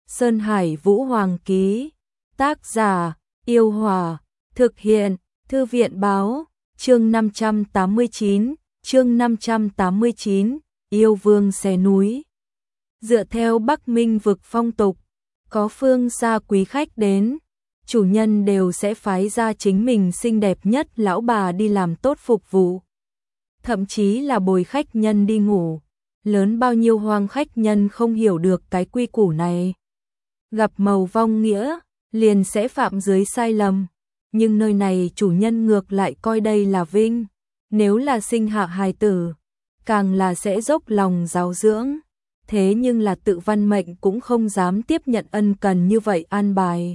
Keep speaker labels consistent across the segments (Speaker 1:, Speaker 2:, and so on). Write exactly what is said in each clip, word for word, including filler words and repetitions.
Speaker 1: Sơn Hải Vũ Hoàng ký. Tác giả, Yêu Hòa. Thực hiện, Thư viện Báo. Chương năm trăm tám mươi chín, chương năm trăm tám mươi chín, Yêu Vương xé núi. Dựa theo Bắc Minh vực phong tục, có phương xa quý khách đến, chủ nhân đều sẽ phái ra chính mình xinh đẹp nhất lão bà đi làm tốt phục vụ. Thậm chí là bồi khách nhân đi ngủ. Lớn bao nhiêu hoang khách nhân không hiểu được cái quy củ này. Gặp màu vong nghĩa, liền sẽ phạm dưới sai lầm. Nhưng nơi này chủ nhân ngược lại coi đây là vinh. Nếu là sinh hạ hài tử, càng là sẽ dốc lòng giáo dưỡng. Thế nhưng là Tự Văn Mệnh cũng không dám tiếp nhận ân cần như vậy an bài.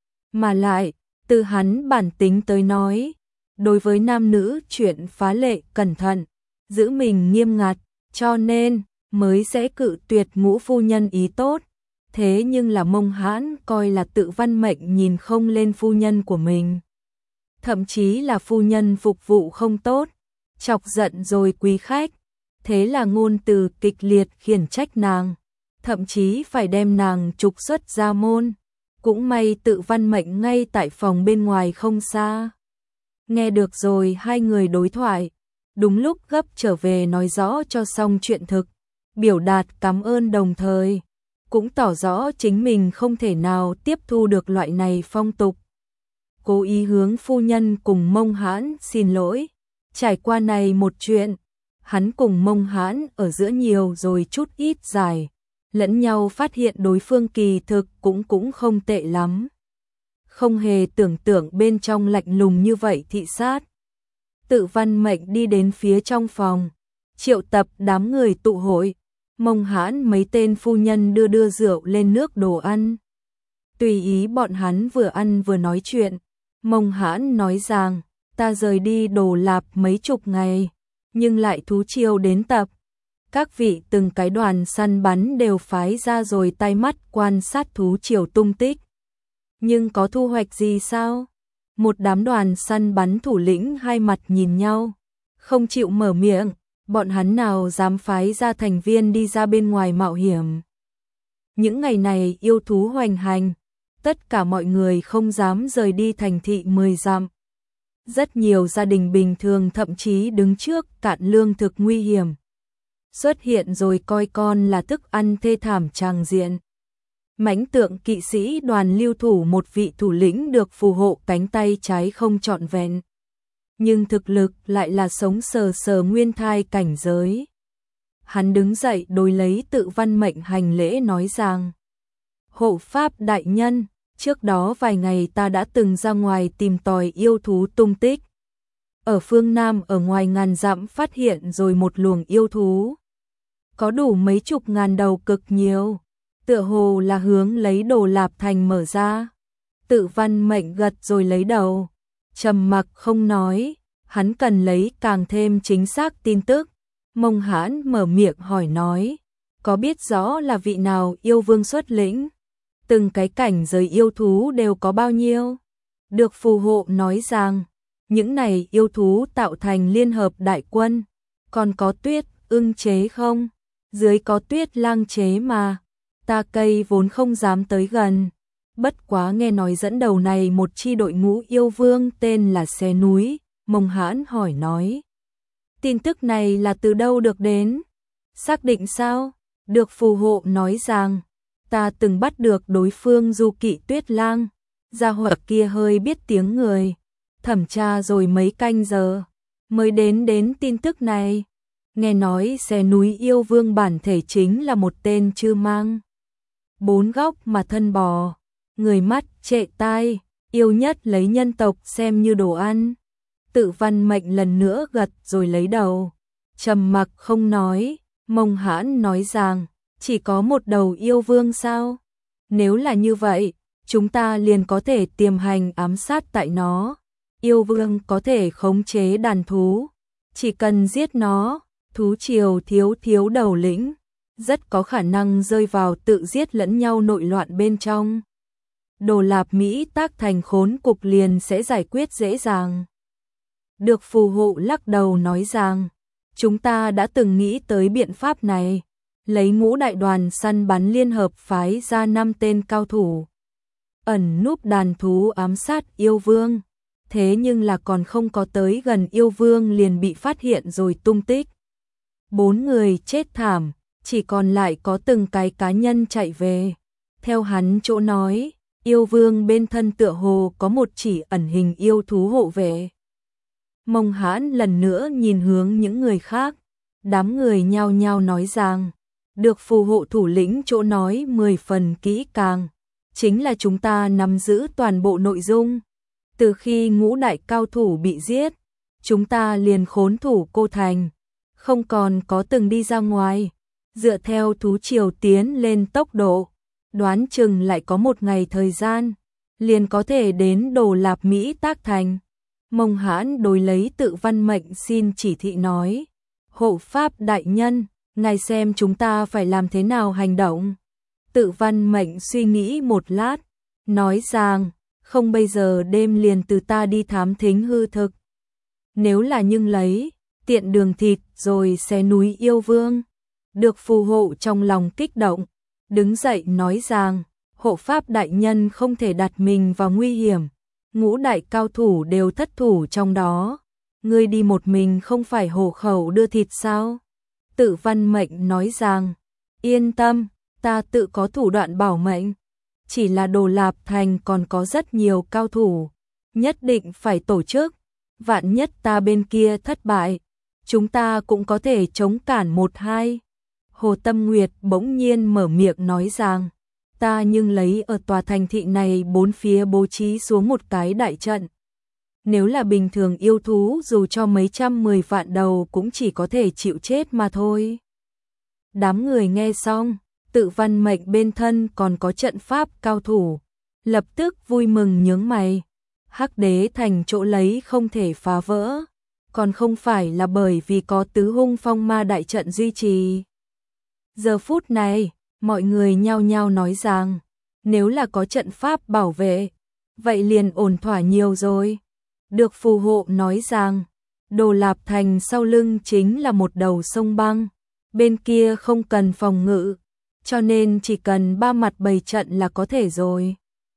Speaker 1: Mà lại, từ hắn bản tính tới nói, đối với nam nữ chuyện phá lệ cẩn thận, giữ mình nghiêm ngặt, cho nên mới sẽ cự tuyệt Ngũ phu nhân ý tốt. Thế nhưng là Mông Hãn coi là Tự Văn Mệnh nhìn không lên phu nhân của mình. Thậm chí là phu nhân phục vụ không tốt, chọc giận rồi quý khách. Thế là ngôn từ kịch liệt khiển trách nàng, thậm chí phải đem nàng trục xuất ra môn. Cũng may Tự Văn Mệnh ngay tại phòng bên ngoài không xa. Nghe được rồi hai người đối thoại, đúng lúc gấp trở về nói rõ cho xong chuyện thực, biểu đạt cảm ơn đồng thời, cũng tỏ rõ chính mình không thể nào tiếp thu được loại này phong tục. Cố ý hướng phu nhân cùng Mông Hãn xin lỗi. Trải qua này một chuyện, hắn cùng Mông Hãn ở giữa nhiều rồi chút ít dài, lẫn nhau phát hiện đối phương kỳ thực cũng cũng không tệ lắm. Không hề tưởng tượng bên trong lạnh lùng như vậy thị sát. Tự Văn Mệnh đi đến phía trong phòng, triệu tập đám người tụ hội. Mông Hãn mấy tên phu nhân đưa đưa rượu lên nước đồ ăn. Tùy ý bọn hắn vừa ăn vừa nói chuyện. Mông Hãn nói rằng, ta rời đi Đồ Lạp mấy chục ngày, nhưng lại thú chiêu đến tập. Các vị từng cái đoàn săn bắn đều phái ra rồi tai mắt quan sát thú triều tung tích. Nhưng có thu hoạch gì sao? Một đám đoàn săn bắn thủ lĩnh hai mặt nhìn nhau, không chịu mở miệng. Bọn hắn nào dám phái ra thành viên đi ra bên ngoài mạo hiểm. Những ngày này yêu thú hoành hành, tất cả mọi người không dám rời đi thành thị mười dặm. Rất nhiều gia đình bình thường thậm chí đứng trước cạn lương thực nguy hiểm. Xuất hiện rồi coi con là thức ăn thê thảm tràng diện. Mãnh tượng kỵ sĩ đoàn lưu thủ một vị thủ lĩnh được phù hộ cánh tay trái không trọn vẹn. Nhưng thực lực lại là sống sờ sờ nguyên thai cảnh giới. Hắn đứng dậy đối lấy Tự Văn Mệnh hành lễ nói rằng: Hộ pháp đại nhân, trước đó vài ngày ta đã từng ra ngoài tìm tòi yêu thú tung tích. Ở phương Nam ở ngoài ngàn dặm phát hiện rồi một luồng yêu thú. Có đủ mấy chục ngàn đầu cực nhiều, tựa hồ là hướng lấy Đồ Lạp thành mở ra. Tự Văn Mệnh gật rồi lấy đầu, trầm mặc không nói, hắn cần lấy càng thêm chính xác tin tức. Mông Hãn mở miệng hỏi nói, có biết rõ là vị nào yêu vương xuất lĩnh? Từng cái cảnh giới yêu thú đều có bao nhiêu? Được phù hộ nói rằng, những này yêu thú tạo thành liên hợp đại quân, còn có Tuyết ưng chế không? Dưới có Tuyết lang chế mà, ta cây vốn không dám tới gần. Bất quá nghe nói dẫn đầu này một chi đội ngũ yêu vương tên là Xé Núi. Mông Hãn hỏi nói, tin tức này là từ đâu được đến? Xác định sao? Được phù hộ nói rằng, ta từng bắt được đối phương du kỵ Tuyết lang, gia hỏa kia hơi biết tiếng người, thẩm tra rồi mấy canh giờ, mới đến đến tin tức này. Nghe nói Xé Núi yêu vương bản thể chính là một tên chư mang. Bốn góc mà thân bò, người mắt trệ tai, yêu nhất lấy nhân tộc xem như đồ ăn. Tự Văn Mệnh lần nữa gật rồi lấy đầu, trầm mặc không nói. Mông Hãn nói rằng, chỉ có một đầu yêu vương sao? Nếu là như vậy, chúng ta liền có thể tiềm hành ám sát tại nó. Yêu vương có thể khống chế đàn thú, chỉ cần giết nó, thú triều thiếu thiếu đầu lĩnh, rất có khả năng rơi vào tự giết lẫn nhau nội loạn bên trong. Đồ Lạp Mỹ tác thành khốn cục liền sẽ giải quyết dễ dàng. Được phù hộ lắc đầu nói rằng, chúng ta đã từng nghĩ tới biện pháp này, lấy ngũ đại đoàn săn bắn liên hợp phái ra năm tên cao thủ. Ẩn núp đàn thú ám sát yêu vương. Thế nhưng là còn không có tới gần yêu vương liền bị phát hiện rồi tung tích. Bốn người chết thảm, chỉ còn lại có từng cái cá nhân chạy về. Theo hắn chỗ nói, yêu vương bên thân tựa hồ có một chỉ ẩn hình yêu thú hộ vệ. Mông Hãn lần nữa nhìn hướng những người khác, đám người nhao nhao nói rằng, được phù hộ thủ lĩnh chỗ nói mười phần kỹ càng, chính là chúng ta nắm giữ toàn bộ nội dung. Từ khi ngũ đại cao thủ bị giết, chúng ta liền khốn thủ cô thành, không còn có từng đi ra ngoài. Dựa theo thú triều tiến lên tốc độ, đoán chừng lại có một ngày thời gian, liền có thể đến Đồ Lạp Mỹ Tác Thành. Mông Hãn đối lấy Tự Văn Mệnh xin chỉ thị nói, hộ pháp đại nhân, ngài xem chúng ta phải làm thế nào hành động. Tự Văn Mệnh suy nghĩ một lát, nói rằng, không bây giờ đêm liền từ ta đi thám thính hư thực. Nếu là nhưng lấy, tiện đường thịt rồi xé núi yêu vương. Được phù hộ trong lòng kích động, đứng dậy nói rằng, hộ pháp đại nhân không thể đặt mình vào nguy hiểm. Ngũ đại cao thủ đều thất thủ trong đó. Ngươi đi một mình không phải hổ khẩu đưa thịt sao? Tự Văn Mệnh nói rằng, yên tâm, ta tự có thủ đoạn bảo mệnh. Chỉ là Đồ Lạp Thành còn có rất nhiều cao thủ, nhất định phải tổ chức. Vạn nhất ta bên kia thất bại, chúng ta cũng có thể chống cản một hai. Hồ Tâm Nguyệt bỗng nhiên mở miệng nói rằng, ta nhưng lấy ở tòa thành thị này bốn phía bố trí xuống một cái đại trận. Nếu là bình thường yêu thú dù cho mấy trăm mười vạn đầu cũng chỉ có thể chịu chết mà thôi. Đám người nghe xong, Tự Văn Mệnh bên thân còn có trận pháp cao thủ, lập tức vui mừng nhướng mày. Hắc Đế thành chỗ lấy không thể phá vỡ, còn không phải là bởi vì có tứ hung phong ma đại trận duy trì. Giờ phút này, mọi người nhao nhao nói rằng, nếu là có trận pháp bảo vệ, vậy liền ổn thỏa nhiều rồi. Được phù hộ nói rằng, Đồ Lạp Thành sau lưng chính là một đầu sông băng, bên kia không cần phòng ngự, cho nên chỉ cần ba mặt bày trận là có thể rồi.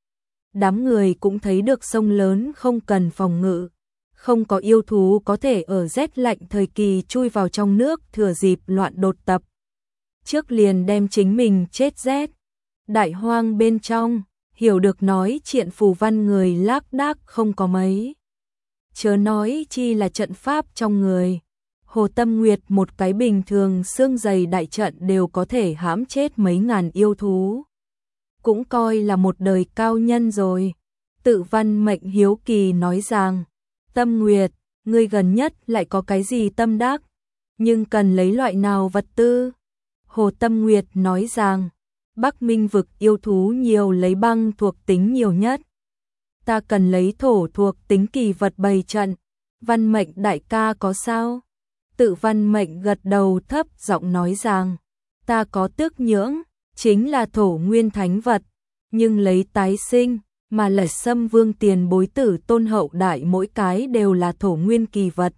Speaker 1: Đám người cũng thấy được sông lớn không cần phòng ngự, không có yêu thú có thể ở rét lạnh thời kỳ chui vào trong nước thừa dịp loạn đột tập. Trước liền đem chính mình chết rét. Đại hoang bên trong, hiểu được nói chuyện phù văn người lác đác không có mấy. Chớ nói chi là trận pháp trong người. Hồ Tâm Nguyệt một cái bình thường xương dày đại trận đều có thể hãm chết mấy ngàn yêu thú. Cũng coi là một đời cao nhân rồi. Tự Văn Mệnh hiếu kỳ nói rằng, Tâm Nguyệt, ngươi gần nhất lại có cái gì tâm đắc, nhưng cần lấy loại nào vật tư? Hồ Tâm Nguyệt nói rằng, Bắc Minh vực yêu thú nhiều lấy băng thuộc tính nhiều nhất. Ta cần lấy thổ thuộc tính kỳ vật bày trận. Văn Mệnh đại ca có sao? Tự Văn Mệnh gật đầu thấp giọng nói rằng, ta có tước nhưỡng, chính là thổ nguyên thánh vật, nhưng lấy tái sinh, mà là Sâm Vương tiền bối tử tôn hậu đại mỗi cái đều là thổ nguyên kỳ vật.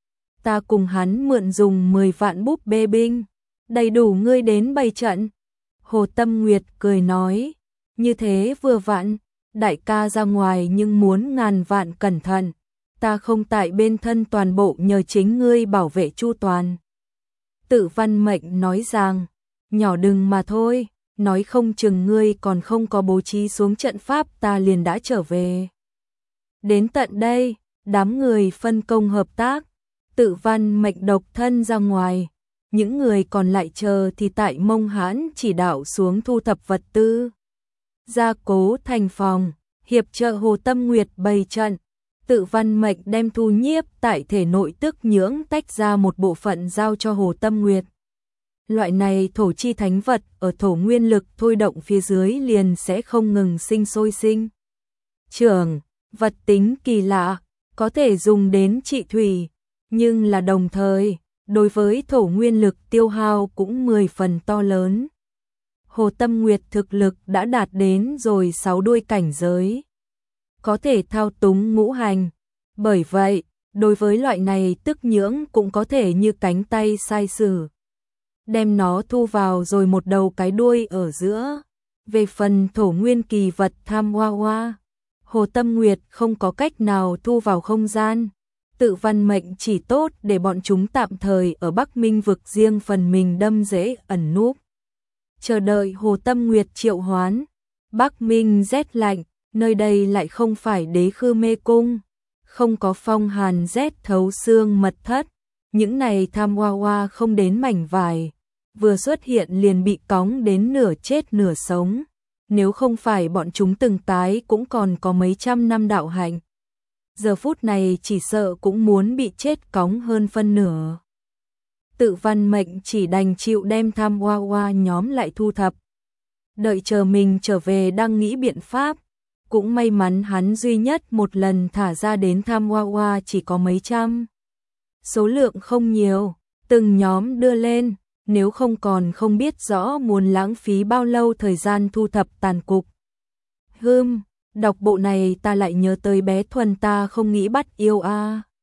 Speaker 1: Ta cùng hắn mượn dùng mười vạn búp bê binh, đầy đủ ngươi đến bày trận. Hồ Tâm Nguyệt cười nói, như thế vừa vặn, đại ca ra ngoài nhưng muốn ngàn vạn cẩn thận, ta không tại bên thân toàn bộ nhờ chính ngươi bảo vệ chu toàn. Tự Văn Mệnh nói rằng, nhỏ đừng mà thôi, nói không chừng ngươi còn không có bố trí xuống trận pháp ta liền đã trở về. Đến tận đây, đám người phân công hợp tác, Tự Văn Mệnh độc thân ra ngoài, những người còn lại chờ thì tại Mông Hãn chỉ đạo xuống thu thập vật tư. Gia cố thành phòng, hiệp trợ Hồ Tâm Nguyệt bày trận. Tự Văn Mệnh đem thu nhiếp tại thể nội tức nhưỡng tách ra một bộ phận giao cho Hồ Tâm Nguyệt. Loại này thổ chi thánh vật ở thổ nguyên lực thôi động phía dưới liền sẽ không ngừng sinh sôi sinh. Trưởng, vật tính kỳ lạ, có thể dùng đến trị thủy, nhưng là đồng thời, đối với thổ nguyên lực tiêu hao cũng mười phần to lớn. Hồ Tâm Nguyệt thực lực đã đạt đến rồi sáu đuôi cảnh giới, có thể thao túng ngũ hành. Bởi vậy, đối với loại này tức nhưỡng cũng có thể như cánh tay sai sử. đem nó thu vào rồi một đầu cái đuôi ở giữa. Về phần thổ nguyên kỳ vật tham hoa hoa, Hồ Tâm Nguyệt không có cách nào thu vào không gian. Tự văn mệnh chỉ tốt để bọn chúng tạm thời ở Bắc Minh vực riêng phần mình đâm rễ ẩn núp. Chờ đợi Hồ Tâm Nguyệt triệu hoán. Bắc Minh rét lạnh, nơi đây lại không phải Đế Khư Mê Cung, không có phong hàn rét thấu xương mật thất. Những này tham hoa hoa không đến mảnh vải, vừa xuất hiện liền bị cóng đến nửa chết nửa sống. Nếu không phải bọn chúng từng tái cũng còn có mấy trăm năm đạo hạnh. Giờ phút này chỉ sợ cũng muốn bị chết cóng hơn phân nửa. Tự văn mệnh chỉ đành chịu đem tham hoa hoa nhóm lại thu thập. Đợi chờ mình trở về đang nghĩ biện pháp. Cũng may mắn hắn duy nhất một lần thả ra đến tham hoa hoa chỉ có mấy trăm. Số lượng không nhiều, từng nhóm đưa lên, nếu không còn không biết rõ muốn lãng phí bao lâu thời gian thu thập tàn cục. Hừm, đọc bộ này ta lại nhớ tới bé Thuần ta không nghĩ bắt yêu a. À.